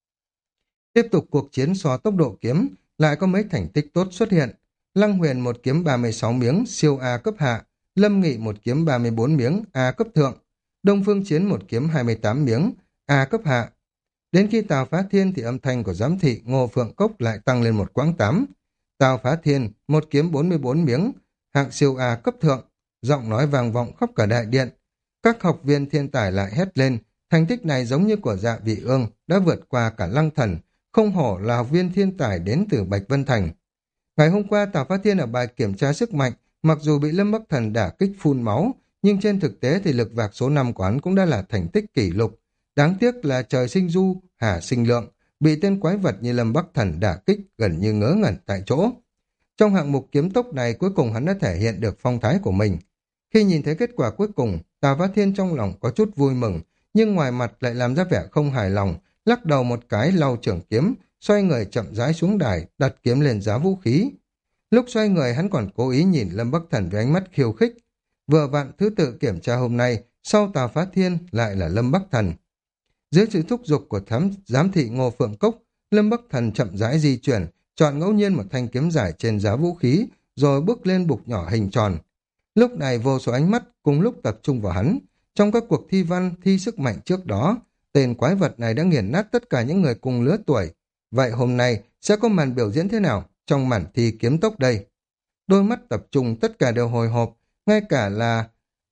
S1: Tiếp tục cuộc chiến so tốc độ kiếm, lại có mấy thành tích tốt xuất hiện. Lăng Huyền một kiếm ba mươi sáu miếng, siêu A cấp hạ, Lâm Nghị một kiếm ba mươi bốn miếng, A cấp thượng, Đông Phương Chiến một kiếm hai mươi tám miếng, A cấp hạ. Đến khi Tào Phá Thiên thì âm thanh của giám thị Ngô Phượng Cốc lại tăng lên một quãng tám. Tào Phá Thiên, một kiếm bốn mươi bốn miếng, hạng siêu A cấp thượng, giọng nói vang vọng khắp cả đại điện. Các học viên thiên tài lại hét lên, thành tích này giống như của Dạ Vị Ương, đã vượt qua cả Lăng Thần, không hổ là học viên thiên tài đến từ Bạch Vân Thành. Ngày hôm qua Tào Phá Thiên ở bài kiểm tra sức mạnh, mặc dù bị Lâm Bắc Thần đả kích phun máu, nhưng trên thực tế thì lực vạc số năm của hắn cũng đã là thành tích kỷ lục. Đáng tiếc là trời sinh du, hà sinh lượng, bị tên quái vật như Lâm Bắc Thần đả kích gần như ngớ ngẩn tại chỗ. Trong hạng mục kiếm tốc này cuối cùng hắn đã thể hiện được phong thái của mình. Khi nhìn thấy kết quả cuối cùng, Tào Phá Thiên trong lòng có chút vui mừng, nhưng ngoài mặt lại làm ra vẻ không hài lòng, lắc đầu một cái lau trường kiếm, xoay người chậm rãi xuống đài, đặt kiếm lên giá vũ khí. Lúc xoay người hắn còn cố ý nhìn Lâm Bắc Thần với ánh mắt khiêu khích. Vừa vặn thứ tự kiểm tra hôm nay, sau Tào Phá Thiên lại là Lâm Bắc Thần. Dưới sự thúc giục của thám giám thị Ngô Phượng Cốc, Lâm Bắc Thần chậm rãi di chuyển, chọn ngẫu nhiên một thanh kiếm dài trên giá vũ khí, rồi bước lên bục nhỏ hình tròn. Lúc này vô số ánh mắt cùng lúc tập trung vào hắn. Trong các cuộc thi văn, thi sức mạnh trước đó, tên quái vật này đã nghiền nát tất cả những người cùng lứa tuổi. Vậy hôm nay sẽ có màn biểu diễn thế nào trong màn thi kiếm tốc đây? Đôi mắt tập trung tất cả đều hồi hộp, ngay cả là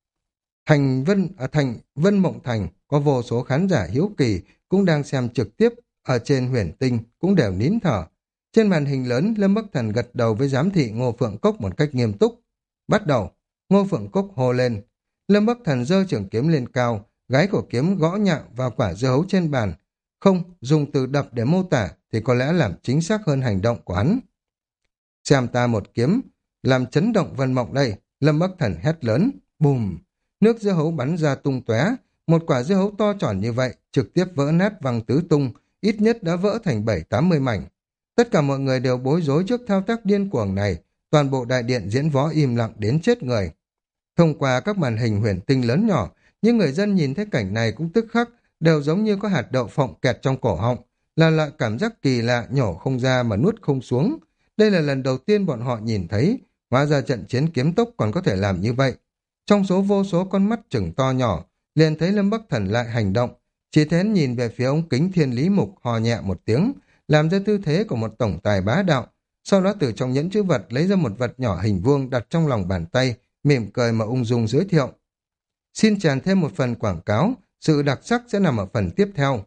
S1: Thành Vân, à, Thành Vân Mộng Thành có vô số khán giả hiếu kỳ cũng đang xem trực tiếp ở trên Huyền Tinh cũng đều nín thở. Trên màn hình lớn, Lâm Bắc Thần gật đầu với giám thị Ngô Phượng Cốc một cách nghiêm túc. Bắt đầu, Ngô Phượng Cốc hô lên. Lâm Bắc Thần giơ trường kiếm lên cao, gáy của kiếm gõ nhạo vào quả dưa hấu trên bàn. Không, dùng từ đập để mô tả thì có lẽ làm chính xác hơn hành động của hắn. Xem ta một kiếm, làm chấn động Vân Mộng đây, Lâm Bắc Thần hét lớn, bùm, nước dưa hấu bắn ra tung tóe, một quả dưa hấu to tròn như vậy, trực tiếp vỡ nát văng tứ tung, ít nhất đã vỡ thành bảy tám mươi mảnh. Tất cả mọi người đều bối rối trước thao tác điên cuồng này, toàn bộ đại điện diễn võ im lặng đến chết người. Thông qua các màn hình Huyền Tinh lớn nhỏ, những người dân nhìn thấy cảnh này cũng tức khắc, đều giống như có hạt đậu phộng kẹt trong cổ họng, là loại cảm giác kỳ lạ nhổ không ra mà nuốt không xuống. Đây là lần đầu tiên bọn họ nhìn thấy, hóa ra trận chiến kiếm tốc còn có thể làm như vậy. Trong số vô số con mắt chừng to nhỏ, liền thấy Lâm Bắc Thần lại hành động, chỉ thấy hắn nhìn về phía ống kính Thiên Lý Mục hò nhẹ một tiếng, làm ra tư thế của một tổng tài bá đạo, sau đó từ trong nhẫn chữ vật lấy ra một vật nhỏ hình vuông đặt trong lòng bàn tay, mỉm cười mà ung dung giới thiệu. Xin chèn thêm một phần quảng cáo, sự đặc sắc sẽ nằm ở phần tiếp theo.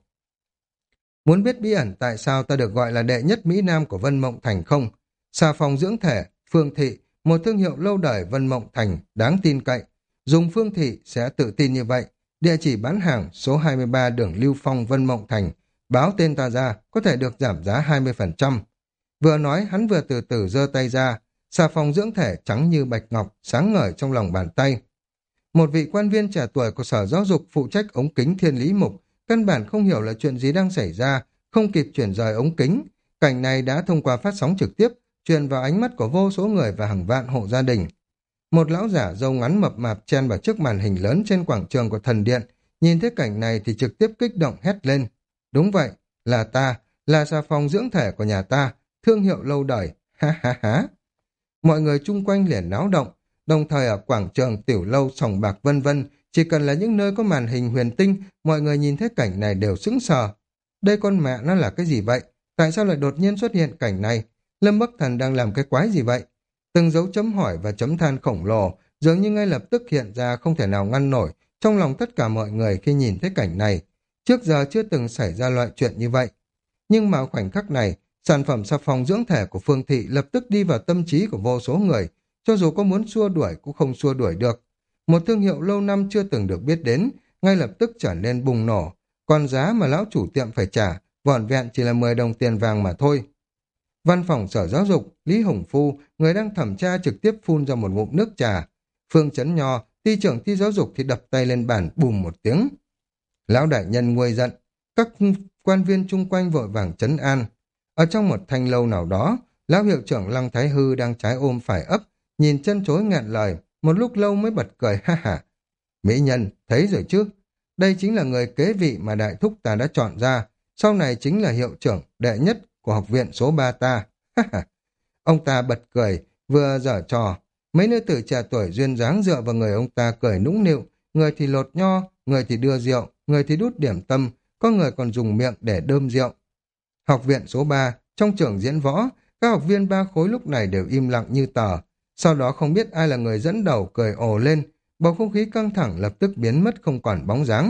S1: Muốn biết bí ẩn tại sao ta được gọi là đệ nhất Mỹ Nam của Vân Mộng Thành không? Xà phòng dưỡng thể, Phương Thị, một thương hiệu lâu đời Vân Mộng Thành, đáng tin cậy. Dùng Phương Thị sẽ tự tin như vậy. Địa chỉ bán hàng số hai mươi ba đường Lưu Phong Vân Mộng Thành. Báo tên ta ra, có thể được giảm giá hai mươi phần trăm. Vừa nói hắn vừa từ từ giơ tay ra. Xà phòng dưỡng thể trắng như bạch ngọc, sáng ngời trong lòng bàn tay. Một vị quan viên trẻ tuổi của Sở Giáo dục phụ trách ống kính Thiên Lý Mục, căn bản không hiểu là chuyện gì đang xảy ra, không kịp chuyển rời ống kính. Cảnh này đã thông qua phát sóng trực tiếp, truyền vào ánh mắt của vô số người và hàng vạn hộ gia đình. Một lão giả râu ngắn mập mạp chen vào trước màn hình lớn trên quảng trường của thần điện, nhìn thấy cảnh này thì trực tiếp kích động hét lên. Đúng vậy, là ta, là xà phòng dưỡng thể của nhà ta, thương hiệu lâu đời, ha ha ha. Mọi người chung quanh liền náo động, đồng thời ở quảng trường, tiểu lâu, sòng bạc vân vân, chỉ cần là những nơi có màn hình huyền tinh, mọi người nhìn thấy cảnh này đều sững sờ. Đây con mẹ nó là cái gì vậy? Tại sao lại đột nhiên xuất hiện cảnh này? Lâm Bắc Thần đang làm cái quái gì vậy? Từng dấu chấm hỏi và chấm than khổng lồ dường như ngay lập tức hiện ra không thể nào ngăn nổi trong lòng tất cả mọi người khi nhìn thấy cảnh này. Trước giờ chưa từng xảy ra loại chuyện như vậy. Nhưng mà khoảnh khắc này, sản phẩm xà phòng dưỡng thể của Phương Thị lập tức đi vào tâm trí của vô số người, cho dù có muốn xua đuổi cũng không xua đuổi được. Một thương hiệu lâu năm chưa từng được biết đến, ngay lập tức trở nên bùng nổ, còn giá mà lão chủ tiệm phải trả, vỏn vẹn chỉ là mười đồng tiền vàng mà thôi. Văn phòng Sở Giáo dục, Lý Hùng Phu, người đang thẩm tra trực tiếp phun ra một ngụm nước trà. Phương Chấn Nho, ty trưởng ty giáo dục thì đập tay lên bàn bùm một tiếng. Lão đại nhân nguôi giận, các quan viên chung quanh vội vàng trấn an. Ở trong một thanh lâu nào đó, lão hiệu trưởng Lăng Thái Hư đang trái ôm phải ấp, nhìn chân chối nghẹn lời, một lúc lâu mới bật cười ha hả. Mỹ nhân, thấy rồi chứ? Đây chính là người kế vị mà đại thúc ta đã chọn ra, sau này chính là hiệu trưởng đệ nhất của học viện số ba ta. Ông ta bật cười, vừa giở trò. Mấy nữ tử trẻ tuổi duyên dáng dựa vào người ông ta cười nũng nịu, người thì lột nho, người thì đưa rượu, người thì đút điểm tâm, có người còn dùng miệng để đơm rượu. Học viện số ba, trong trường diễn võ, các học viên ba khối lúc này đều im lặng như tờ. Sau đó không biết ai là người dẫn đầu cười ồ lên, bầu không khí căng thẳng lập tức biến mất không còn bóng dáng.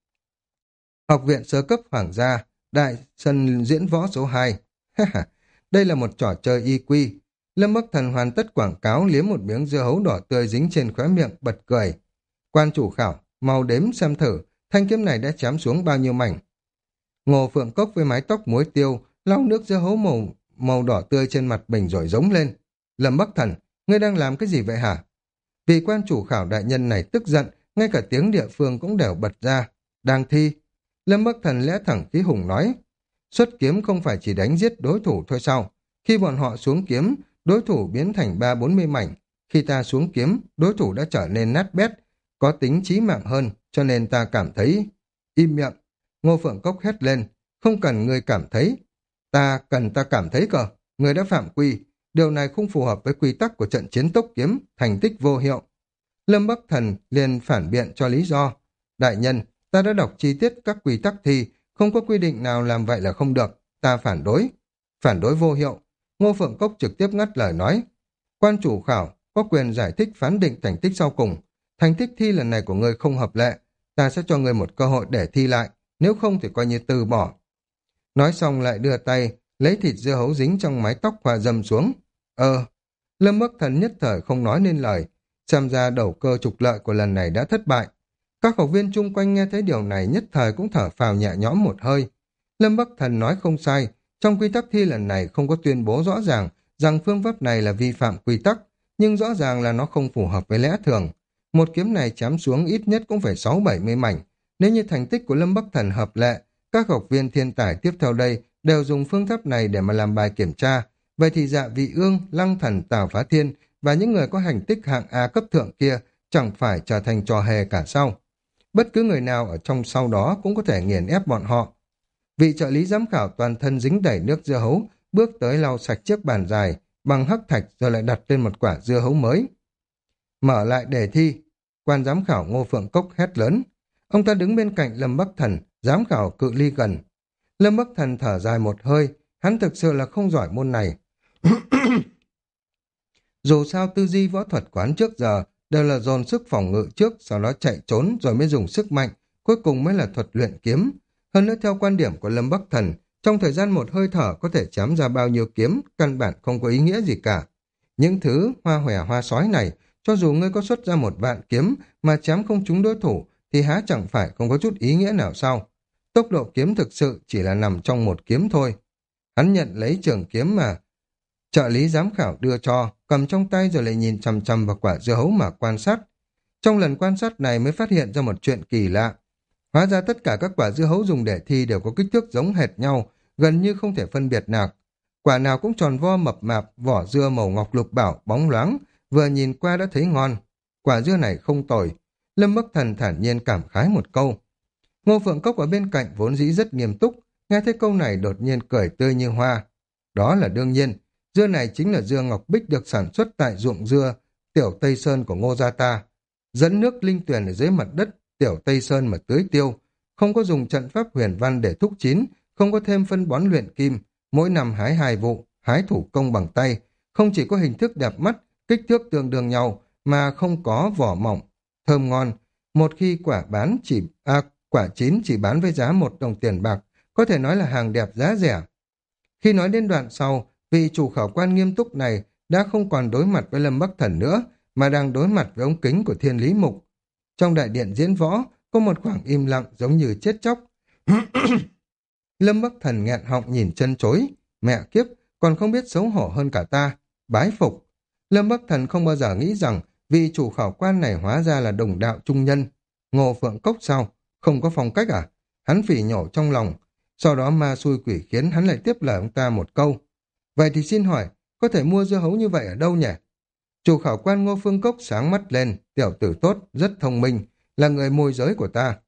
S1: Học viện sơ cấp Hoàng gia, đại sân diễn võ số hai. Đây là một trò chơi y quy. Lâm Bắc Thần hoàn tất quảng cáo, liếm một miếng dưa hấu đỏ tươi dính trên khóe miệng, bật cười. Quan chủ khảo, mau đếm xem thử, thanh kiếm này đã chém xuống bao nhiêu mảnh. Ngô Phượng Cốc với mái tóc muối tiêu, lau nước dưa hấu màu, màu đỏ tươi trên mặt bình rồi giống lên. Lâm Bắc Thần, ngươi đang làm cái gì vậy hả? Vị quan chủ khảo đại nhân này tức giận, ngay cả tiếng địa phương cũng đều bật ra. Đang thi. Lâm Bắc Thần lẽ thẳng khí hùng nói. Xuất kiếm không phải chỉ đánh giết đối thủ thôi sao? Khi bọn họ xuống kiếm, đối thủ biến thành ba bốn mươi mảnh. Khi ta xuống kiếm, đối thủ đã trở nên nát bét, có tính chí mạng hơn, cho nên ta cảm thấy... Im miệng. Ngô Phượng Cốc hét lên. Không cần ngươi cảm thấy. Ta cần ta cảm thấy cờ. Ngươi đã phạm quy. Điều này không phù hợp với quy tắc của trận chiến tốc kiếm, thành tích vô hiệu. Lâm Bắc Thần liền phản biện cho lý do. Đại nhân, ta đã đọc chi tiết các quy tắc thi, không có quy định nào làm vậy là không được. Ta phản đối. Phản đối vô hiệu. Ngô Phượng Cốc trực tiếp ngắt lời nói. Quan chủ khảo có quyền giải thích phán định thành tích sau cùng. Thành tích thi lần này của ngươi không hợp lệ. Ta sẽ cho ngươi một cơ hội để thi lại. Nếu không thì coi như từ bỏ. Nói xong lại đưa tay, lấy thịt dưa hấu dính trong mái tóc hòa dầm xuống. Ờ, Lâm Bắc Thần nhất thời không nói nên lời. Xem ra đầu cơ trục lợi của lần này đã thất bại. Các học viên chung quanh nghe thấy điều này nhất thời cũng thở phào nhẹ nhõm một hơi. Lâm Bắc Thần nói không sai, trong quy tắc thi lần này không có tuyên bố rõ ràng rằng phương pháp này là vi phạm quy tắc, nhưng rõ ràng là nó không phù hợp với lẽ thường. Một kiếm này chém xuống ít nhất cũng phải sáu bảy mươi mảnh. Nếu như thành tích của Lâm Bắc Thần hợp lệ, các học viên thiên tài tiếp theo đây đều dùng phương pháp này để mà làm bài kiểm tra. Vậy thì Dạ Vị Ương, Lăng Thần, Tào Phá Thiên và những người có hành tích hạng A cấp thượng kia chẳng phải trở thành trò hề cả sao. Bất cứ người nào ở trong sau đó cũng có thể nghiền ép bọn họ. Vị trợ lý giám khảo toàn thân dính đầy nước dưa hấu, bước tới lau sạch chiếc bàn dài bằng hắc thạch rồi lại đặt lên một quả dưa hấu mới. Mở lại đề thi, quan giám khảo Ngô Phượng Cốc hét lớn. Ông ta đứng bên cạnh Lâm Bắc Thần, giám khảo cự ly gần. Lâm Bắc Thần thở dài một hơi, hắn thực sự là không giỏi môn này. Dù sao tư duy võ thuật quán trước giờ đều là dồn sức phòng ngự trước, sau đó chạy trốn rồi mới dùng sức mạnh, cuối cùng mới là thuật luyện kiếm. Hơn nữa theo quan điểm của Lâm Bắc Thần, trong thời gian một hơi thở có thể chém ra bao nhiêu kiếm, căn bản không có ý nghĩa gì cả. Những thứ hoa hòe hoa sói này, cho dù ngươi có xuất ra một vạn kiếm mà chém không trúng đối thủ, thì há chẳng phải không có chút ý nghĩa nào sao? Tốc độ kiếm thực sự chỉ là nằm trong một kiếm thôi. Hắn nhận lấy trường kiếm mà trợ lý giám khảo đưa cho, cầm trong tay rồi lại nhìn chằm chằm vào quả dưa hấu mà quan sát. Trong lần quan sát này mới phát hiện ra một chuyện kỳ lạ. Hóa ra tất cả các quả dưa hấu dùng để thi đều có kích thước giống hệt nhau, gần như không thể phân biệt nào. Quả nào cũng tròn vo mập mạp, vỏ dưa màu ngọc lục bảo, bóng loáng, vừa nhìn qua đã thấy ngon. Quả dưa này không tồi. Lâm Bắc Thần thản nhiên cảm khái một câu. Ngô Phượng Cốc ở bên cạnh vốn dĩ rất nghiêm túc, nghe thấy câu này đột nhiên cười tươi như hoa. Đó là đương nhiên, dưa này chính là dưa ngọc bích được sản xuất tại ruộng dưa Tiểu Tây Sơn của Ngô Gia ta. Dẫn nước linh tuyền ở dưới mặt đất Tiểu Tây Sơn mà tưới tiêu, không có dùng trận pháp huyền văn để thúc chín, không có thêm phân bón luyện kim, mỗi năm hái hai vụ, hái thủ công bằng tay, không chỉ có hình thức đẹp mắt, kích thước tương đương nhau, mà không có vỏ mỏng, thơm ngon. Một khi quả bán chỉ à, quả chín chỉ bán với giá một đồng tiền bạc, có thể nói là hàng đẹp giá rẻ. Khi nói đến đoạn sau, vị chủ khảo quan nghiêm túc này đã không còn đối mặt với Lâm Bắc Thần nữa, mà đang đối mặt với ống kính của Thiên Lý Mục. Trong đại điện diễn võ, có một khoảng im lặng giống như chết chóc. Lâm Bắc Thần nghẹn họng nhìn chân chối. Mẹ kiếp, còn không biết xấu hổ hơn cả ta. Bái phục. Lâm Bắc Thần không bao giờ nghĩ rằng vị chủ khảo quan này hóa ra là đồng đạo trung nhân. Ngô Phượng Cốc sao? Không có phong cách à? Hắn phỉ nhổ trong lòng. Sau đó ma xui quỷ khiến hắn lại tiếp lời ông ta một câu. Vậy thì xin hỏi, có thể mua dưa hấu như vậy ở đâu nhỉ? Chủ khảo quan Ngô Phương Cốc sáng mắt lên, tiểu tử tốt, rất thông minh, là người môi giới của ta.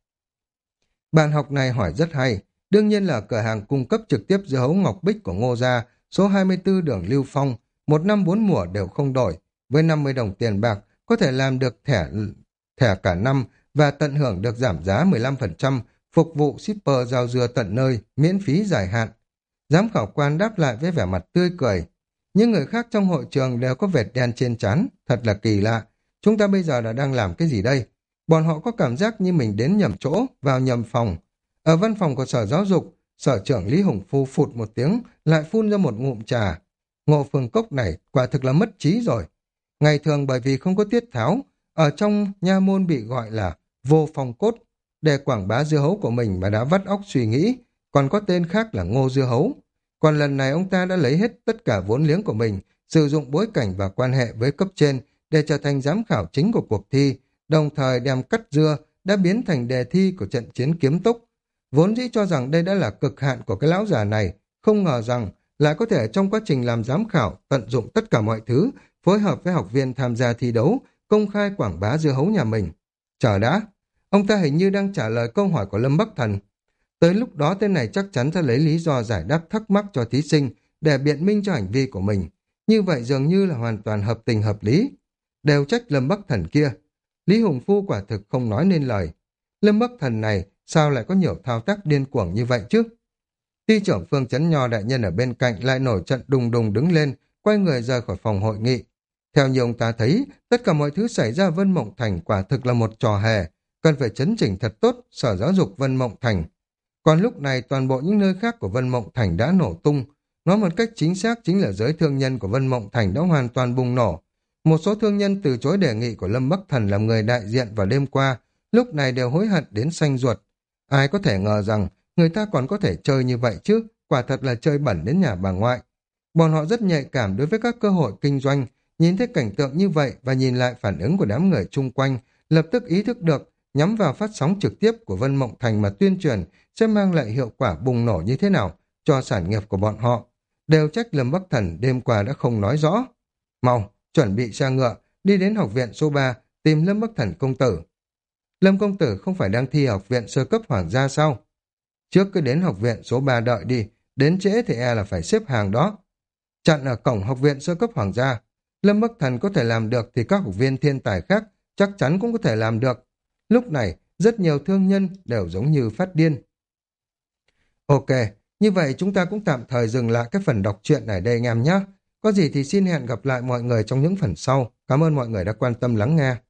S1: Bạn học này hỏi rất hay, đương nhiên là cửa hàng cung cấp trực tiếp dưa hấu ngọc bích của Ngô Gia, số hai mươi tư đường Lưu Phong, một năm bốn mùa đều không đổi, với năm mươi đồng tiền bạc, có thể làm được thẻ thẻ cả năm và tận hưởng được giảm giá mười lăm phần trăm, phục vụ shipper giao dưa tận nơi, miễn phí dài hạn. Giám khảo quan đáp lại với vẻ mặt tươi cười. Những người khác trong hội trường đều có vệt đen trên trán, thật là kỳ lạ. Chúng ta bây giờ đã đang làm cái gì đây? Bọn họ có cảm giác như mình đến nhầm chỗ, vào nhầm phòng. Ở văn phòng của Sở Giáo dục, Sở trưởng Lý Hùng Phu phụt một tiếng, lại phun ra một ngụm trà. Ngô Phương Cốc này quả thực là mất trí rồi. Ngày thường bởi vì không có tiết tháo, ở trong nha môn bị gọi là vô phong cốt, để quảng bá dưa hấu của mình mà đã vắt óc suy nghĩ, còn có tên khác là Ngô Dưa Hấu. Còn lần này ông ta đã lấy hết tất cả vốn liếng của mình, sử dụng bối cảnh và quan hệ với cấp trên để trở thành giám khảo chính của cuộc thi, đồng thời đem cắt dưa đã biến thành đề thi của trận chiến kiếm túc. Vốn dĩ cho rằng đây đã là cực hạn của cái lão già này, không ngờ rằng lại có thể trong quá trình làm giám khảo tận dụng tất cả mọi thứ, phối hợp với học viên tham gia thi đấu, công khai quảng bá dưa hấu nhà mình. Chờ đã, ông ta hình như đang trả lời câu hỏi của Lâm Bắc Thần. Tới lúc đó tên này chắc chắn sẽ lấy lý do giải đáp thắc mắc cho thí sinh để biện minh cho hành vi của mình. Như vậy dường như là hoàn toàn hợp tình hợp lý. Đều trách Lâm Bắc Thần kia. Lý Hùng Phu quả thực không nói nên lời. Lâm Bắc Thần này sao lại có nhiều thao tác điên cuồng như vậy chứ? Ty trưởng Phương Chấn Nho đại nhân ở bên cạnh lại nổi trận đùng đùng đứng lên, quay người rời khỏi phòng hội nghị. Theo như ông ta thấy, tất cả mọi thứ xảy ra Vân Mộng Thành quả thực là một trò hề, cần phải chấn chỉnh thật tốt Sở Giáo dục Vân Mộng Thành. Còn lúc này toàn bộ những nơi khác của Vân Mộng Thành đã nổ tung. Nói một cách chính xác chính là giới thương nhân của Vân Mộng Thành đã hoàn toàn bùng nổ. Một số thương nhân từ chối đề nghị của Lâm Bắc Thần làm người đại diện vào đêm qua, lúc này đều hối hận đến xanh ruột. Ai có thể ngờ rằng người ta còn có thể chơi như vậy chứ, quả thật là chơi bẩn đến nhà bà ngoại. Bọn họ rất nhạy cảm đối với các cơ hội kinh doanh, nhìn thấy cảnh tượng như vậy và nhìn lại phản ứng của đám người chung quanh, lập tức ý thức được nhắm vào phát sóng trực tiếp của Vân Mộng Thành mà tuyên truyền sẽ mang lại hiệu quả bùng nổ như thế nào cho sản nghiệp của bọn họ. Đều trách Lâm Bắc Thần đêm qua đã không nói rõ. Mau, chuẩn bị xe ngựa, đi đến học viện số ba, tìm Lâm Bắc Thần công tử. Lâm công tử không phải đang thi học viện sơ cấp hoàng gia sao? Trước cứ đến học viện số ba đợi đi, đến trễ thì e là phải xếp hàng đó. Chặn ở cổng học viện sơ cấp hoàng gia. Lâm Bắc Thần có thể làm được thì các học viên thiên tài khác chắc chắn cũng có thể làm được. Lúc này, rất nhiều thương nhân đều giống như phát điên. Ok, như vậy chúng ta cũng tạm thời dừng lại cái phần đọc truyện này đây anh em nhé. Có gì thì xin hẹn gặp lại mọi người trong những phần sau. Cảm ơn mọi người đã quan tâm lắng nghe.